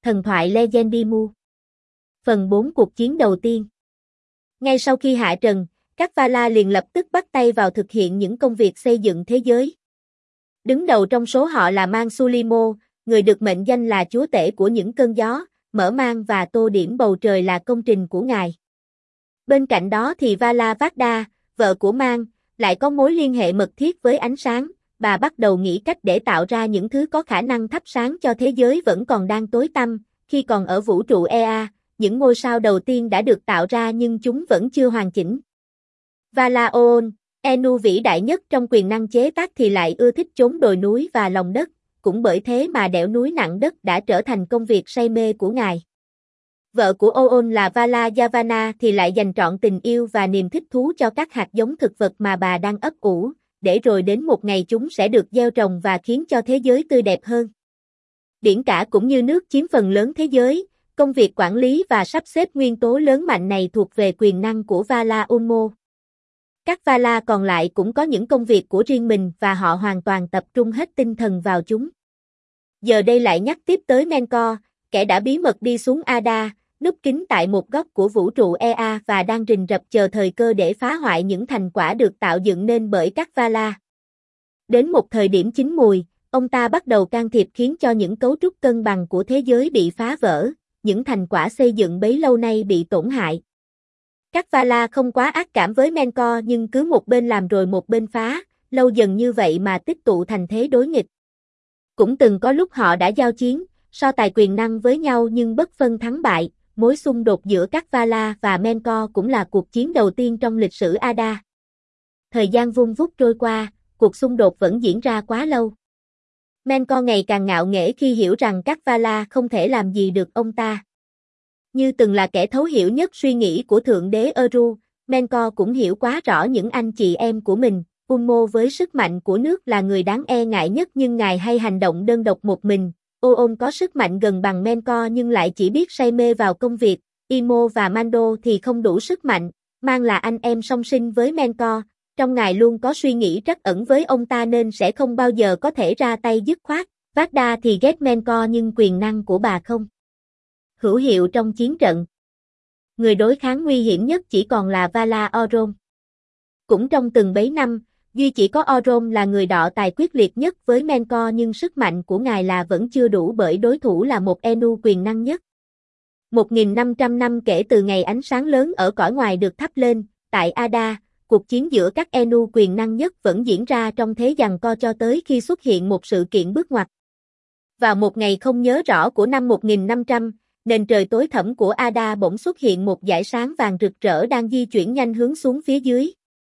Thần thoại Legendimu. Phần 4 cuộc chiến đầu tiên. Ngay sau khi hạ trần, các Vala liền lập tức bắt tay vào thực hiện những công việc xây dựng thế giới. Đứng đầu trong số họ là Mang Sulimo, người được mệnh danh là chúa tể của những cơn gió, mở mang và tô điểm bầu trời là công trình của ngài. Bên cạnh đó thì Vala Vagda, vợ của Mang, lại có mối liên hệ mật thiết với ánh sáng. Bà bắt đầu nghĩ cách để tạo ra những thứ có khả năng thắp sáng cho thế giới vẫn còn đang tối tăm. Khi còn ở vũ trụ Ea, những ngôi sao đầu tiên đã được tạo ra nhưng chúng vẫn chưa hoàn chỉnh. Vala Oon, Enu vĩ đại nhất trong quyền năng chế tác thì lại ưa thích chốn đồi núi và lòng đất, cũng bởi thế mà đẽo núi nặng đất đã trở thành công việc say mê của ngài. Vợ của Oon là Vala Yavanna thì lại dành trọn tình yêu và niềm thích thú cho các hạt giống thực vật mà bà đang ấp ủ, để rồi đến một ngày chúng sẽ được gieo trồng và khiến cho thế giới tươi đẹp hơn. Biển cả cũng như nước chiếm phần lớn thế giới, công việc quản lý và sắp xếp nguyên tố lớn mạnh này thuộc về quyền năng của Vala Unmo. Các Vala còn lại cũng có những công việc của riêng mình và họ hoàn toàn tập trung hết tinh thần vào chúng. Giờ đây lại nhắc tiếp tới Menkor, kẻ đã bí mật đi xuống Ada, núp kín tại một góc của vũ trụ Ea và đang rình rập chờ thời cơ để phá hoại những thành quả được tạo dựng nên bởi các Vala. Đến một thời điểm chín mùi, ông ta bắt đầu can thiệp khiến cho những cấu trúc cân bằng của thế giới bị phá vỡ, những thành quả xây dựng bấy lâu nay bị tổn hại. Các Vala không quá ác cảm với Menkor nhưng cứ một bên làm rồi một bên phá, lâu dần như vậy mà tích tụ thành thế đối nghịch. Cũng từng có lúc họ đã giao chiến, so tài quyền năng với nhau nhưng bất phân thắng bại. Mối xung đột giữa các Vala và Menkor cũng là cuộc chiến đầu tiên trong lịch sử Ada. Thời gian vun vút trôi qua, cuộc xung đột vẫn diễn ra quá lâu. Menkor ngày càng ngạo nghễ khi hiểu rằng các Vala không thể làm gì được ông ta. Như từng là kẻ thấu hiểu nhất suy nghĩ của Thượng đế Eru, Menkor cũng hiểu quá rõ những anh chị em của mình. Unmo với sức mạnh của nước là người đáng e ngại nhất nhưng ngài hay hành động đơn độc một mình. Oon có sức mạnh gần bằng Menkor nhưng lại chỉ biết say mê vào công việc. Imo và Mando thì không đủ sức mạnh. Mang là anh em song sinh với Menkor, trong ngài luôn có suy nghĩ trắc ẩn với ông ta nên sẽ không bao giờ có thể ra tay dứt khoát. Vagda thì ghét Menkor nhưng quyền năng của bà không hữu hiệu trong chiến trận. Người đối kháng nguy hiểm nhất chỉ còn là Vala Orome. Cũng trong từng bấy năm, duy chỉ có Orome là người đọ tài quyết liệt nhất với Menkor nhưng sức mạnh của ngài là vẫn chưa đủ bởi đối thủ là một Enu quyền năng nhất. 1.500 năm kể từ ngày ánh sáng lớn ở cõi ngoài được thắp lên, tại Ada, cuộc chiến giữa các Enu quyền năng nhất vẫn diễn ra trong thế giằng co cho tới khi xuất hiện một sự kiện bước ngoặt. Vào một ngày không nhớ rõ của năm 1500, nền trời tối thẳm của Ada bỗng xuất hiện một dải sáng vàng rực rỡ đang di chuyển nhanh hướng xuống phía dưới.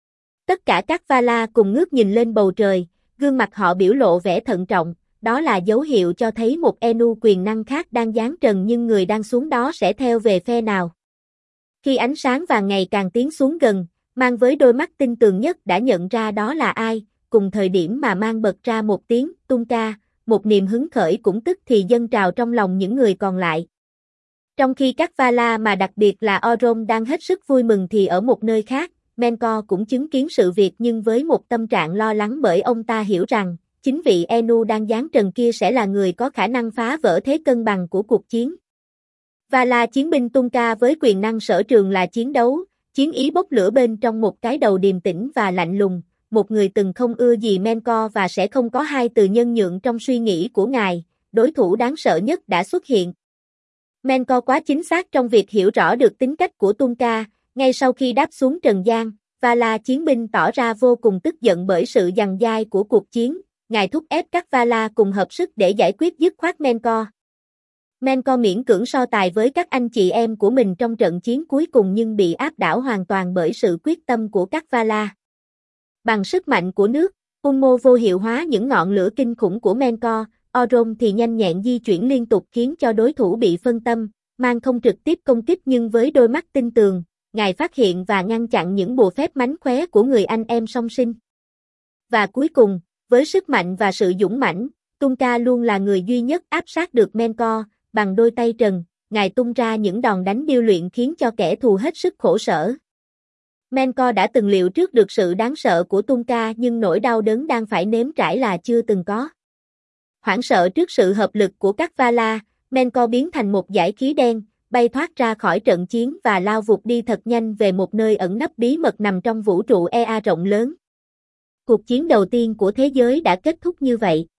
Tất cả các Vala cùng ngước nhìn lên bầu trời, gương mặt họ biểu lộ vẻ thận trọng, đó là dấu hiệu cho thấy một Enu quyền năng khác đang giáng trần nhưng người đang xuống đó sẽ theo về phe nào. Khi ánh sáng vàng ngày càng tiến xuống gần, Mang với đôi mắt tinh tường nhất đã nhận ra đó là ai, cùng thời điểm mà Mang bật ra một tiếng tung ca, một niềm hứng khởi cũng tức thì dâng trào trong lòng những người còn lại. Trong khi các Vala mà đặc biệt là Orome đang hết sức vui mừng thì ở một nơi khác, Menkor cũng chứng kiến sự việc nhưng với một tâm trạng lo lắng bởi ông ta hiểu rằng, chính vị Enu đang giáng trần kia sẽ là người có khả năng phá vỡ thế cân bằng của cuộc chiến. Vala chiến binh tung ca với quyền năng sở trường là chiến đấu, chiến ý bốc lửa bên trong một cái đầu điềm tĩnh và lạnh lùng, một người từng không ưa gì Menkor và sẽ không có hai từ nhân nhượng trong suy nghĩ của ngài, đối thủ đáng sợ nhất đã xuất hiện. Menkor quá chính xác trong việc hiểu rõ được tính cách của tung ca. Ngay sau khi đáp xuống trần gian, Vala chiến binh tỏ ra vô cùng tức giận bởi sự giằng dai của cuộc chiến, ngài thúc ép các Vala cùng hợp sức để giải quyết dứt khoát Menkor. Menkor miễn cưỡng so tài với các anh chị em của mình trong trận chiến cuối cùng nhưng bị áp đảo hoàn toàn bởi sự quyết tâm của các Vala. Bằng sức mạnh của nước, Unmo vô hiệu hóa những ngọn lửa kinh khủng của Menkor, Orome thì nhanh nhẹn di chuyển liên tục khiến cho đối thủ bị phân tâm, Mang không trực tiếp công kích nhưng với đôi mắt tinh tường, ngài phát hiện và ngăn chặn những bùa phép mánh khóe của người anh em song sinh. Và cuối cùng, với sức mạnh và sự dũng mãnh, Tung ca luôn là người duy nhất áp sát được Menkor, bằng đôi tay trần, ngài tung ra những đòn đánh điêu luyện khiến cho kẻ thù hết sức khổ sở. Menkor đã từng liệu trước được sự đáng sợ của Tung ca nhưng nỗi đau đớn đang phải nếm trải là chưa từng có. Hoảng sợ trước sự hợp lực của các Vala, Menko biến thành một dải khí đen, bay thoát ra khỏi trận chiến và lao vụt đi thật nhanh về một nơi ẩn nấp bí mật nằm trong vũ trụ EA rộng lớn. Cuộc chiến đầu tiên của thế giới đã kết thúc như vậy.